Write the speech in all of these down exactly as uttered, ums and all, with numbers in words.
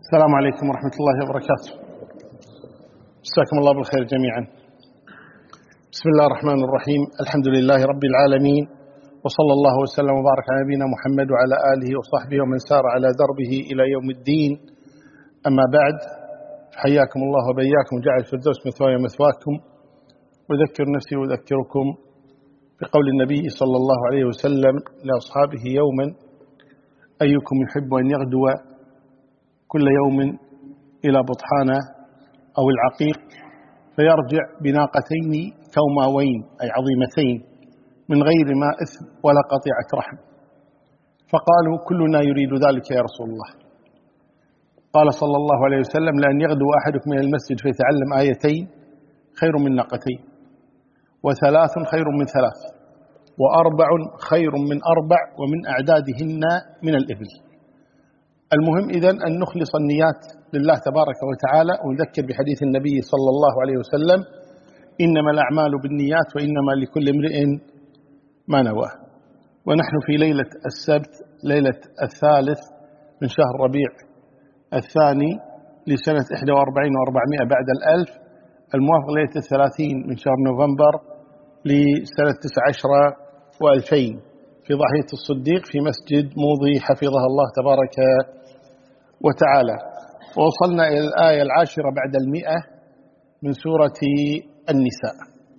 السلام عليكم ورحمة الله وبركاته. مساكم الله بالخير جميعا. بسم الله الرحمن الرحيم. الحمد لله رب العالمين، وصلى الله وسلم وبارك على نبينا محمد وعلى آله وصحبه ومن سار على دربه إلى يوم الدين. أما بعد، حياكم الله وبياكم، جعل الفردوس مثواي ومثواكم. وذكر نفسي وذكركم بقول النبي صلى الله عليه وسلم لأصحابه يوما: أيكم يحب أن يغدو كل يوم إلى بطحانة أو العقيق فيرجع بناقتين كوماوين أي عظيمتين من غير ما إثم ولا قطيعة رحم؟ فقالوا: كلنا يريد ذلك يا رسول الله. قال صلى الله عليه وسلم: لأن يغدو أحدكم من المسجد فيتعلم آيتين خير من ناقتين، وثلاث خير من ثلاث، وأربع خير من أربع، ومن أعدادهن من الإبل. المهم إذن أن نخلص النيات لله تبارك وتعالى، ونذكر بحديث النبي صلى الله عليه وسلم: إنما الأعمال بالنيات وإنما لكل امرئ ما نوى. ونحن في ليلة السبت، ليلة الثالث من شهر ربيع الثاني لسنة إحدى وأربعين وأربعمائة بعد الألف، الموافق ليلة الثلاثين من شهر نوفمبر لسنة تسع عشرة وألفين، في ضاحية الصديق في مسجد موضي حفظها الله تبارك وتعالى. ووصلنا إلى الآية العاشرة بعد المئة من سورة النساء.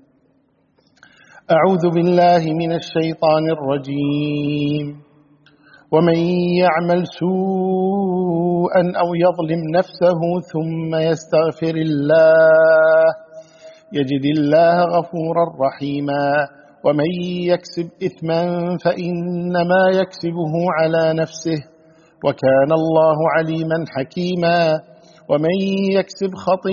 أعوذ بالله من الشيطان الرجيم. ومن يعمل سوءا أو يظلم نفسه ثم يستغفر الله يجد الله غفورا رحيما. ومن يكسب إثما فإنما يكسبه على نفسه وكان الله عليما حكيما. ومن يكسب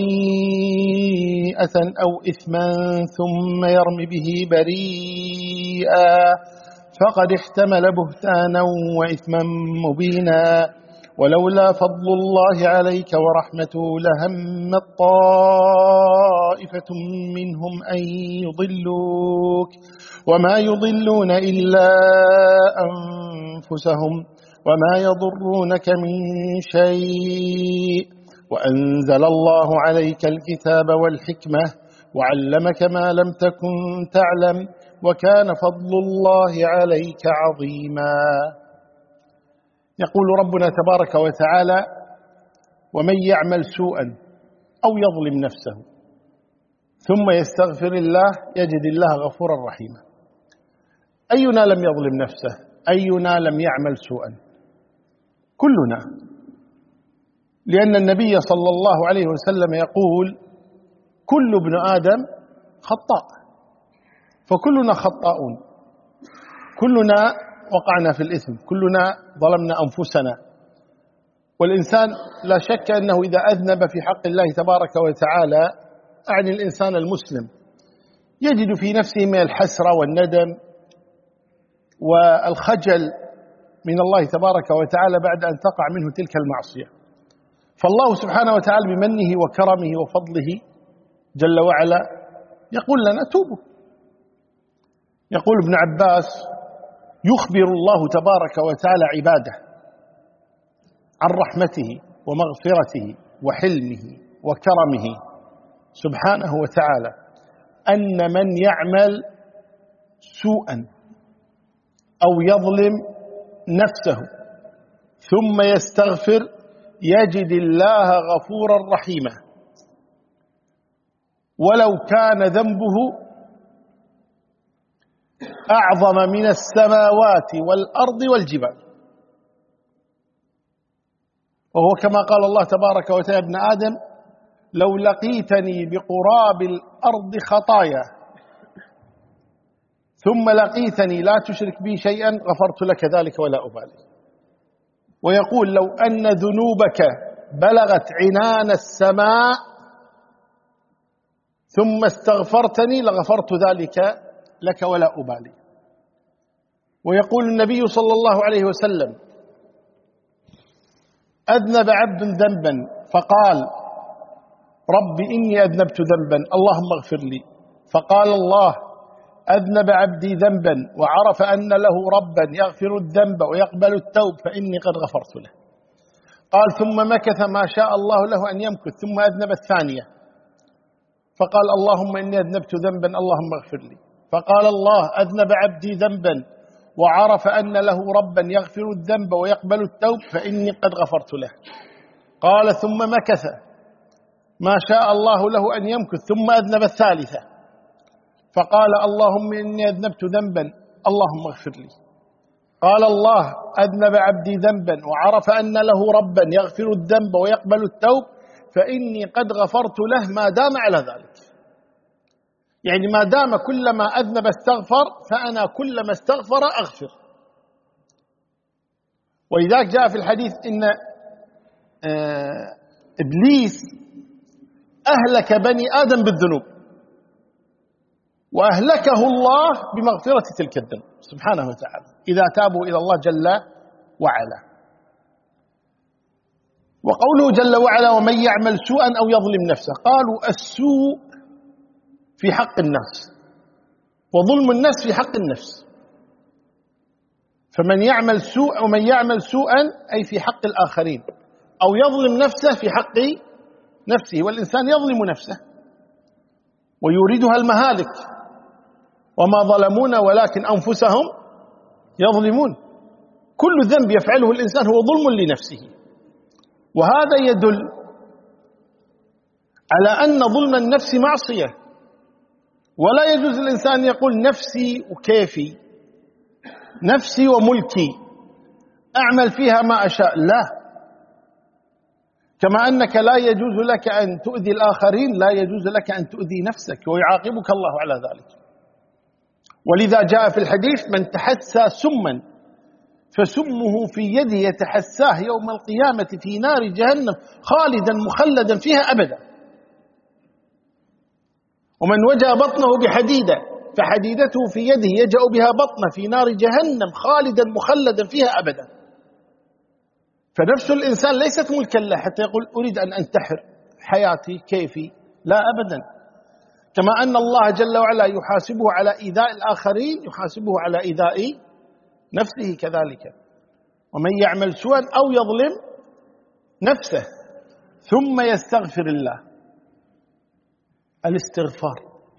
خطيئة أو إثما ثم يرم به بريئا فقد احتمل بهتانا وإثما مبينا. ولولا فضل الله عليك ورحمته لهمت طائفة منهم أن يضلوك وما يضلون إلا أنفسهم وما يضرونك من شيء. وأنزل الله عليك الكتاب والحكمة وعلمك ما لم تكن تعلم وكان فضل الله عليك عظيما. يقول ربنا تبارك وتعالى: ومن يعمل سوءا أو يظلم نفسه ثم يستغفر الله يجد الله غفورا رحيما. أينا لم يظلم نفسه؟ أينا لم يعمل سوءا؟ كلنا، لأن النبي صلى الله عليه وسلم يقول: كل ابن آدم خطاء، فكلنا خطاؤون، كلنا وقعنا في الإثم، كلنا ظلمنا أنفسنا. والإنسان لا شك أنه إذا أذنب في حق الله تبارك وتعالى، أعني الإنسان المسلم، يجد في نفسه من الحسرة والندم والخجل من الله تبارك وتعالى بعد أن تقع منه تلك المعصية. فالله سبحانه وتعالى بمنه وكرمه وفضله جل وعلا يقول لنا: توبوا. يقول ابن عباس: يخبر الله تبارك وتعالى عباده عن رحمته ومغفرته وحلمه وكرمه سبحانه وتعالى أن من يعمل سوءا أو يظلم نفسه ثم يستغفر يجد الله غفورا رحيما، ولو كان ذنبه أعظم من السماوات والأرض والجبال. وهو كما قال الله تبارك وتعالى: ابن آدم لو لقيتني بقراب الأرض خطايا ثم لقيتني لا تشرك بي شيئا غفرت لك ذلك ولا أبالي. ويقول: لو أن ذنوبك بلغت عنان السماء ثم استغفرتني لغفرت ذلك لك ولا أبالي. ويقول النبي صلى الله عليه وسلم: أذنب عبد ذنبا فقال: رب إني أذنبت ذنبا اللهم اغفر لي. فقال الله: أذنب عبدي ذنبا وعرف أن له ربا يغفر الذنب ويقبل التوب فإني قد غفرت له. قال ثم مكث ما شاء الله له أن يمكث ثم أذنب الثانية فقال اللهم إني أذنبت ذنبا اللهم اغفر لي. فقال الله أذنب عبدي ذنبا وعرف أن له ربا يغفر الذنب ويقبل التوب فإني قد غفرت له. قال ثم مكث ما شاء الله له أن يمكث ثم أذنب الثالثة فقال اللهم إني أذنبت ذنبا اللهم اغفر لي. قال الله أذنب عبدي ذنبا وعرف أن له ربا يغفر الذنب ويقبل التوب فإني قد غفرت له ما دام على ذلك. يعني ما دام كلما أذنب استغفر فأنا كلما استغفر أغفر. ولذلك جاء في الحديث إن إبليس أهلك بني آدم بالذنوب وأهلكه الله بمغفرة تلك الذنوب سبحانه وتعالى إذا تابوا إلى الله جل وعلا. وقوله جل وعلا ومن يعمل سوءا أو يظلم نفسه، قالوا السوء في حق الناس وظلم الناس في حق النفس. فمن يعمل سوء ومن يعمل سوءا أي في حق الآخرين أو يظلم نفسه في حق نفسه، والإنسان يظلم نفسه ويريدها المهالك وما ظلمونا ولكن أنفسهم يظلمون. كل ذنب يفعله الإنسان هو ظلم لنفسه، وهذا يدل على أن ظلم النفس معصية، ولا يجوز الإنسان يقول نفسي وكيفي، نفسي وملكي، أعمل فيها ما أشاء. لا، كما أنك لا يجوز لك أن تؤذي الآخرين لا يجوز لك أن تؤذي نفسك ويعاقبك الله على ذلك. ولذا جاء في الحديث من تحسى سما فسمه في يده يتحساه يوم القيامة في نار جهنم خالدا مخلدا فيها أبدا. ومن وجأ بطنه بحديدة فحديدته في يده يجأ بها بطنه في نار جهنم خالدا مخلدا فيها أبدا. فنفس الإنسان ليست ملكا له حتى يقول أريد أن أنتحر حياتي كيفي، لا أبدا. كما أن الله جل وعلا يحاسبه على إيذاء الآخرين يحاسبه على إيذاء نفسه كذلك. ومن يعمل سوءا أو يظلم نفسه ثم يستغفر الله. الاستغفار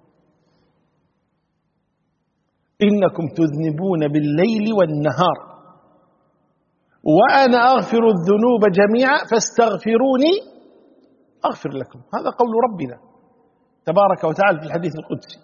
إنكم تذنبون بالليل والنهار وأنا أغفر الذنوب جميعا فاستغفروني أغفر لكم. هذا قول ربنا تبارك وتعالى في الحديث القدسي.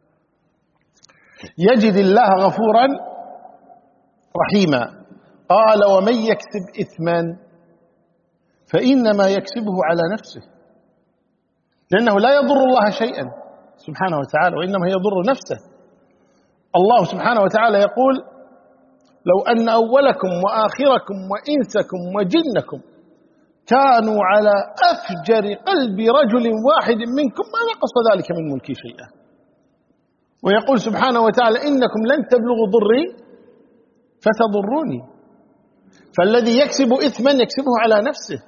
يجد الله غفورا رحيما. قال ومن يكسب إثما فإنما يكسبه على نفسه، لأنه لا يضر الله شيئا سبحانه وتعالى وإنما يضر نفسه. الله سبحانه وتعالى يقول لو أن أولكم وآخركم وإنسكم وجنكم كانوا على أفجر قلب رجل واحد منكم ما نقص ذلك من ملكي شيئا. ويقول سبحانه وتعالى إنكم لن تبلغوا ضري فتضروني. فالذي يكسب إثما يكسبه على نفسه،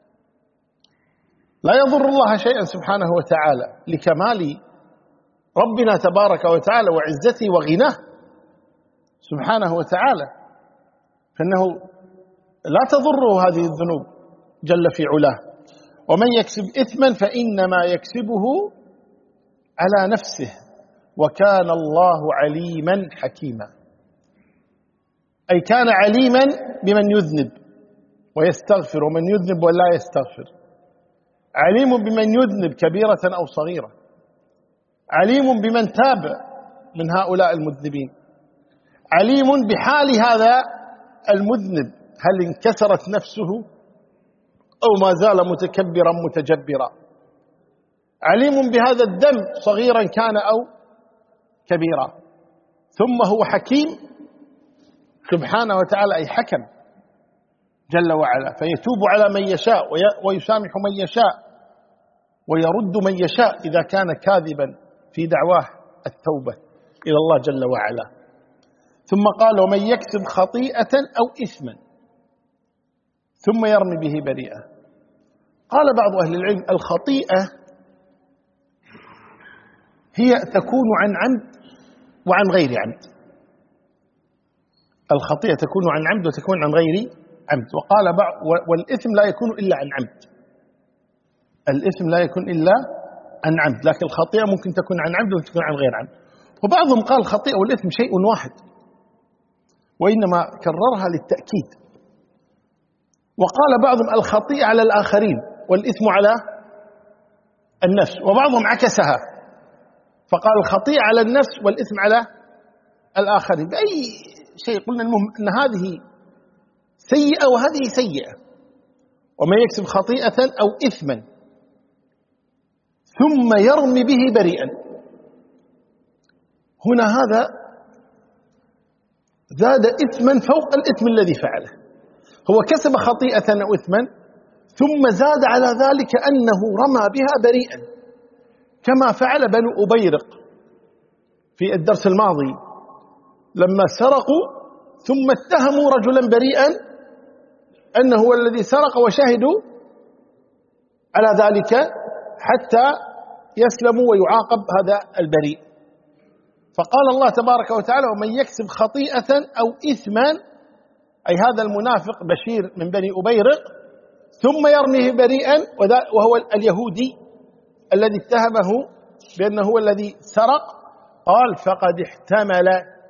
لا يضر الله شيئا سبحانه وتعالى لكمال ربنا تبارك وتعالى وعزته وغناه سبحانه وتعالى، فإنه لا تضره هذه الذنوب جل في علاه. ومن يكسب إثما فإنما يكسبه على نفسه وكان الله عليما حكيما. أي كان عليما بمن يذنب ويستغفر ومن يذنب ولا يستغفر، عليم بمن يذنب كبيرة أو صغيرة، عليم بمن تاب من هؤلاء المذنبين، عليم بحال هذا المذنب هل انكسرت نفسه أو ما زال متكبرا متجبرا، عليم بهذا الذنب صغيرا كان أو كبيرا. ثم هو حكيم سبحانه وتعالى أي حكم جل وعلا، فيتوب على من يشاء ويسامح من يشاء ويرد من يشاء إذا كان كاذبا في دعواه التوبة إلى الله جل وعلا. ثم قال ومن يكسب خطيئة أو إثما ثم يرمي به بريئة. قال بعض أهل العلم الخطيئة هي تكون عن عمد وعن غير عمد. الخطيئة تكون عن عمد وتكون عن غير عمد. وقال بعض والإثم لا يكون إلا عن عمد، الإثم لا يكون إلا عن عمد، لكن الخطيئة ممكن تكون عن عمد وممكن تكون عن غير عمد. وبعضهم قال الخطيئة والإثم شيء واحد، وإنما كررها للتأكيد. وقال بعضهم الخطيئة على الآخرين والإثم على النفس، وبعضهم عكسها فقال الخطيئة على النفس والإثم على الآخرين. بأي شيء قلنا المهم أن هذه سيئة وهذه سيئة. ومن يكسب خطيئة أو إثما ثم يرمي به بريئا، هنا هذا زاد إثما فوق الإثم الذي فعله. هو كسب خطيئة أو إثما ثم زاد على ذلك أنه رمى بها بريئا، كما فعل بنو أبيرق في الدرس الماضي لما سرقوا ثم اتهموا رجلا بريئا أنه هو الذي سرق، وشهدوا على ذلك حتى يسلموا ويعاقب هذا البريء. فقال الله تبارك وتعالى ومن يكسب خطيئة أو إثما، أي هذا المنافق بشير من بني أبيرق، ثم يرميه بريئا، وهو اليهودي الذي اتهمه بأنه هو الذي سرق، قال فقد احتمل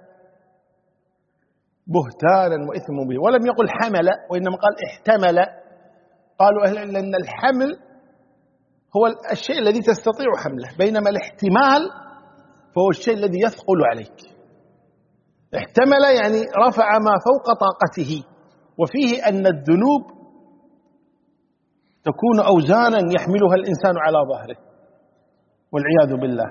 بهتانا وإثم مبين. ولم يقل حمل، وإنما قال احتمل. قالوا أهل العلم أن الحمل هو الشيء الذي تستطيع حمله، بينما الاحتمال فهو الشيء الذي يثقل عليك. احتمل يعني رفع ما فوق طاقته. وفيه أن الذنوب تكون أوزانا يحملها الإنسان على ظهره والعياذ بالله،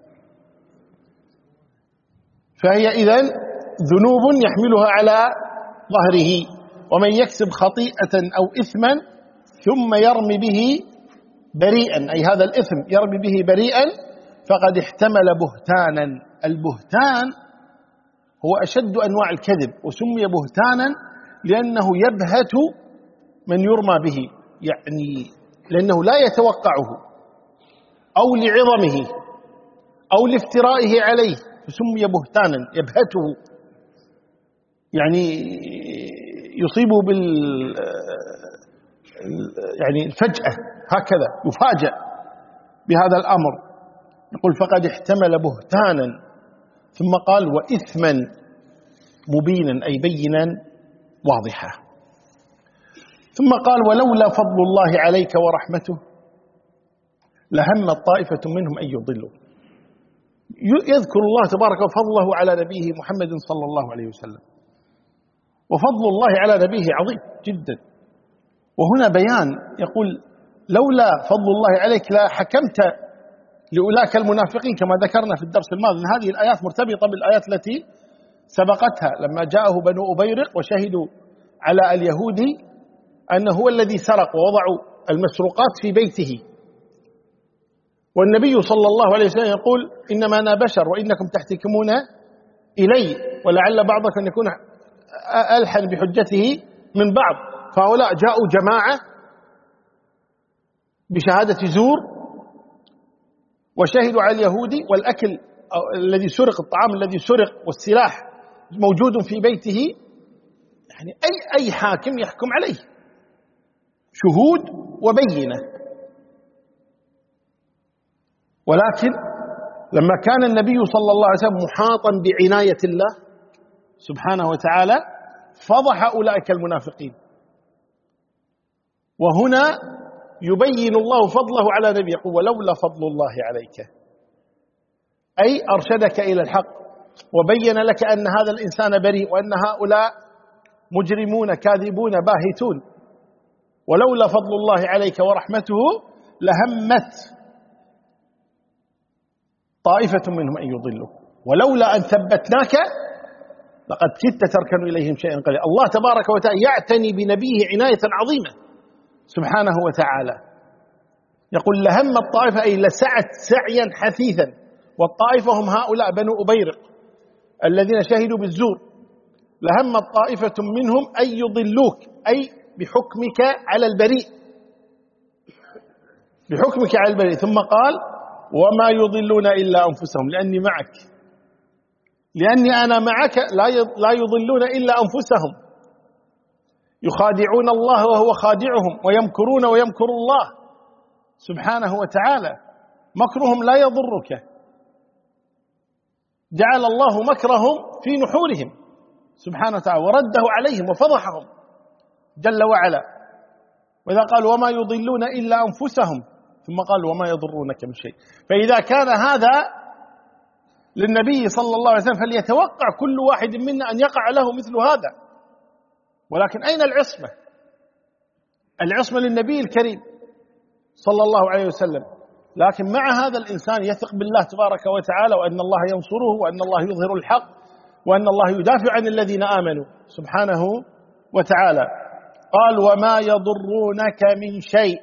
فهي إذن ذنوب يحملها على ظهره. ومن يكسب خطيئة أو إثما ثم يرمي به بريئا، أي هذا الإثم يرمي به بريئا، فقد احتمل بهتانا. البهتان هو أشد أنواع الكذب، وسمي بهتانا لأنه يبهت من يرمى به، يعني لأنه لا يتوقعه أو لعظمه أو لافترائه عليه، فسمي بهتانا يبهته، يعني يصيبه بال يعني الفجأة، هكذا يفاجأ بهذا الأمر. يقول فقد احتمل بهتانا، ثم قال وإثما مبينا، أي بينا واضحا. ثم قال ولولا فضل الله عليك ورحمته لهم طائفة منهم أن يضلوا. يذكر الله تبارك وفضله على نبيه محمد صلى الله عليه وسلم، وفضل الله على نبيه عظيم جدا. وهنا بيان، يقول لولا فضل الله عليك لا حكمت لأولاك المنافقين، كما ذكرنا في الدرس الماضي أن هذه الآيات مرتبطة بالآيات التي سبقتها، لما جاءه بنو أبيرق وشهدوا على اليهودي أنه هو الذي سرق، ووضعوا المسروقات في بيته، والنبي صلى الله عليه وسلم يقول إنما أنا بشر وإنكم تحتكمون إلي، ولعل بعضكم يكون ألحن بحجته من بعض. فهؤلاء جاءوا جماعة بشهادة زور وشهدوا على اليهودي، والأكل الذي سرق، الطعام الذي سرق والسلاح موجود في بيته، يعني أي أي حاكم يحكم عليه، شهود وبينة. ولكن لما كان النبي صلى الله عليه وسلم محاطا بعناية الله سبحانه وتعالى فضح أولئك المنافقين. وهنا يبين الله فضله على نبيه، يقول ولولا فضل الله عليك، أي أرشدك إلى الحق وبين لك أن هذا الإنسان بريء وأن هؤلاء مجرمون كاذبون باهتون. ولولا فضل الله عليك ورحمته لهمت طائفة منهم أن يضلوا ولولا أن ثبتناك لقد كدت تركن إليهم شيئا قليلا. الله تبارك وتعالى يعتني بنبيه عناية عظيمة سبحانه وتعالى. يقول لهم الطائفة، أي لسعت سعيا حثيثا، والطائفة هم هؤلاء بنو أبيرق الذين شهدوا بالزور. لهم الطائفة منهم أن يضلوك، أي بحكمك على البريء، بحكمك على البريء. ثم قال وما يضلون إلا أنفسهم، لأني معك، لأني أنا معك لا يضلون إلا أنفسهم. يخادعون الله وهو خادعهم، ويمكرون ويمكر الله سبحانه وتعالى. مكرهم لا يضرك، جعل الله مكرهم في نحورهم سبحانه وتعالى ورده عليهم وفضحهم جل وعلا. وإذا قال وما يضلون إلا أنفسهم، ثم قال وما يضرونك من شيء. فإذا كان هذا للنبي صلى الله عليه وسلم فليتوقع كل واحد منا أن يقع له مثل هذا. ولكن أين العصمة؟ العصمة للنبي الكريم صلى الله عليه وسلم. لكن مع هذا الإنسان يثق بالله تبارك وتعالى، وأن الله ينصره، وأن الله يظهر الحق، وأن الله يدافع عن الذين آمنوا سبحانه وتعالى. قال وما يضرونك من شيء،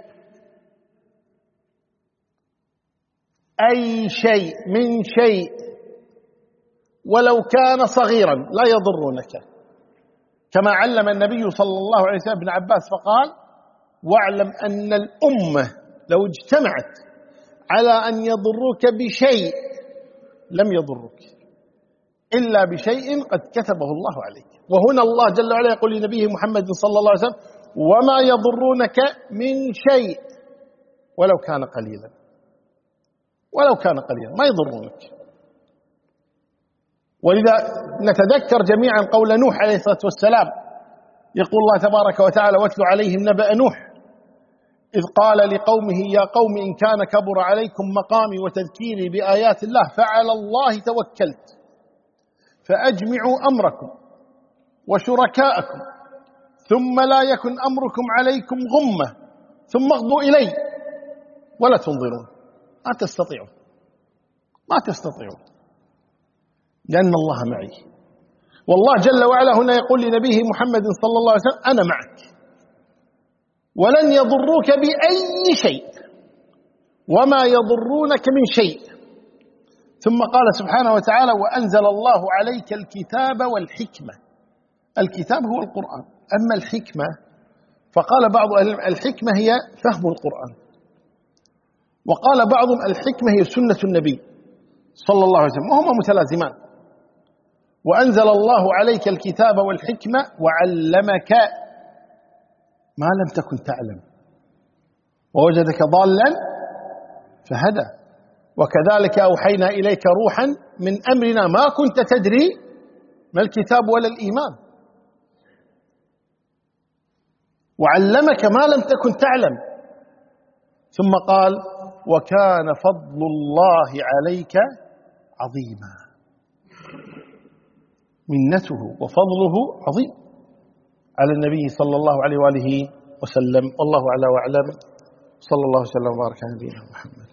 أي شيء من شيء ولو كان صغيرا لا يضرونك، كما علم النبي صلى الله عليه وسلم ابن عباس فقال واعلم أن الأمة لو اجتمعت على أن يضروك بشيء لم يضروك إلا بشيء قد كتبه الله عليك. وهنا الله جل وعلا يقول لنبيه محمد صلى الله عليه وسلم وما يضرونك من شيء ولو كان قليلا، ولو كان قليلا ما يضرونك. ولذا نتذكر جميعا قول نوح عليه الصلاة والسلام، يقول الله تبارك وتعالى واتل عليهم نبأ نوح إذ قال لقومه يا قوم إن كان كبر عليكم مقامي وتذكيري بآيات الله فعلى الله توكلت فأجمعوا أمركم وشركاءكم ثم لا يكن أمركم عليكم غمة ثم اغضوا إلي ولا تنظرون. ما تستطيعون، ما تستطيعون، لأن الله معي. والله جل وعلا هنا يقول لنبيه محمد صلى الله عليه وسلم أنا معك ولن يضروك بأي شيء وما يضرونك من شيء. ثم قال سبحانه وتعالى وأنزل الله عليك الكتاب والحكمة. الكتاب هو القرآن، أما الحكمة فقال بعض أهل العلم الحكمة هي فهم القرآن، وقال بعضهم الحكمة هي سنة النبي صلى الله عليه وسلم، وهما متلازمان. وأنزل الله عليك الكتاب والحكمة وعلمك ما لم تكن تعلم ووجدك ضالا فهدى وكذلك أوحينا إليك روحا من أمرنا ما كنت تدري ما الكتاب ولا الإيمان وعلمك ما لم تكن تعلم. ثم قال وكان فضل الله عليك عظيما. منته وفضله عظيم على النبي صلى الله عليه وآله وسلم. والله أعلى وأعلم. صلى الله وسلم وبارك على نبينا محمد.